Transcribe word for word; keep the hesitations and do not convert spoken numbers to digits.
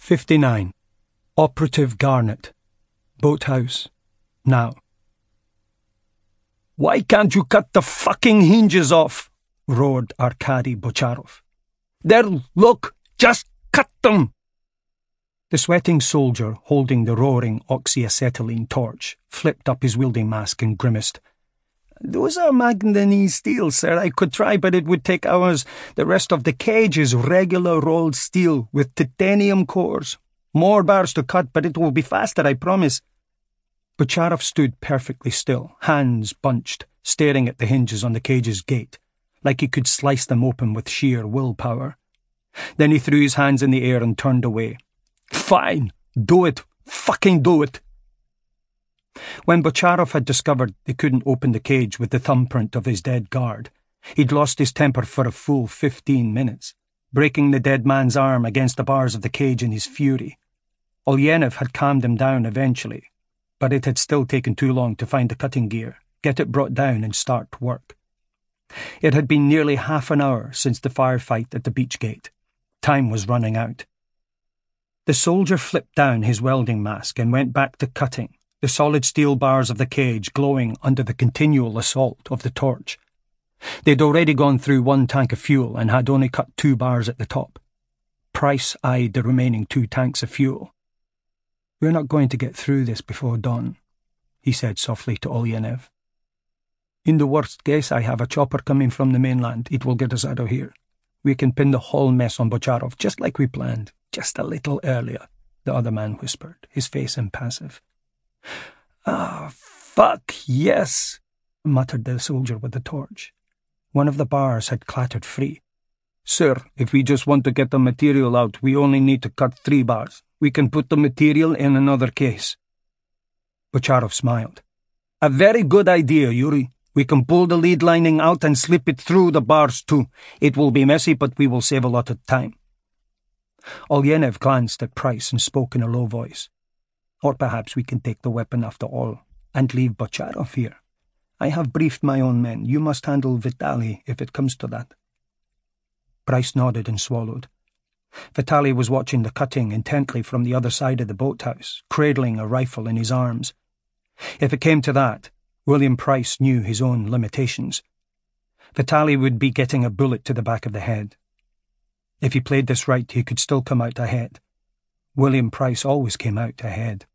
fifty-nine. Operative Garnet. Boathouse. Now. "Why can't you cut the fucking hinges off?" roared Arkady Bocharov. "There, look! Just cut them!" The sweating soldier, holding the roaring oxyacetylene torch, flipped up his wielding mask and grimaced. "Those are manganese steel, sir. I could try, but it would take hours. The rest of the cage is regular rolled steel with titanium cores. More bars to cut, but it will be faster, I promise." Bocharov stood perfectly still, hands bunched, staring at the hinges on the cage's gate, like he could slice them open with sheer willpower. Then he threw his hands in the air and turned away. "Fine! Do it! Fucking do it!" When Bocharov had discovered they couldn't open the cage with the thumbprint of his dead guard, he'd lost his temper for a full fifteen minutes, breaking the dead man's arm against the bars of the cage in his fury. Ulyanov had calmed him down eventually, but it had still taken too long to find the cutting gear, get it brought down and start work. It had been nearly half an hour since the firefight at the beach gate. Time was running out. The soldier flipped down his welding mask and went back to cutting, the solid steel bars of the cage glowing under the continual assault of the torch. They'd already gone through one tank of fuel and had only cut two bars at the top. Price eyed the remaining two tanks of fuel. "We're not going to get through this before dawn," he said softly to Ulyanov. "In the worst case, I have a chopper coming from the mainland. It will get us out of here. We can pin the whole mess on Bocharov, just like we planned, just a little earlier," the other man whispered, his face impassive. "Ah, fuck, yes," muttered the soldier with the torch. One of the bars had clattered free. "Sir, if we just want to get the material out, we only need to cut three bars. We can put the material in another case." Bocharov smiled. "A very good idea, Yuri. We can pull the lead lining out and slip it through the bars too. It will be messy, but we will save a lot of time." Ulyanov glanced at Price and spoke in a low voice. "Or perhaps we can take the weapon after all, and leave Bocharov here. I have briefed my own men. You must handle Vitaly if it comes to that." Price nodded and swallowed. Vitaly was watching the cutting intently from the other side of the boathouse, cradling a rifle in his arms. If it came to that, William Price knew his own limitations. Vitaly would be getting a bullet to the back of the head. If he played this right, he could still come out ahead. William Price always came out ahead.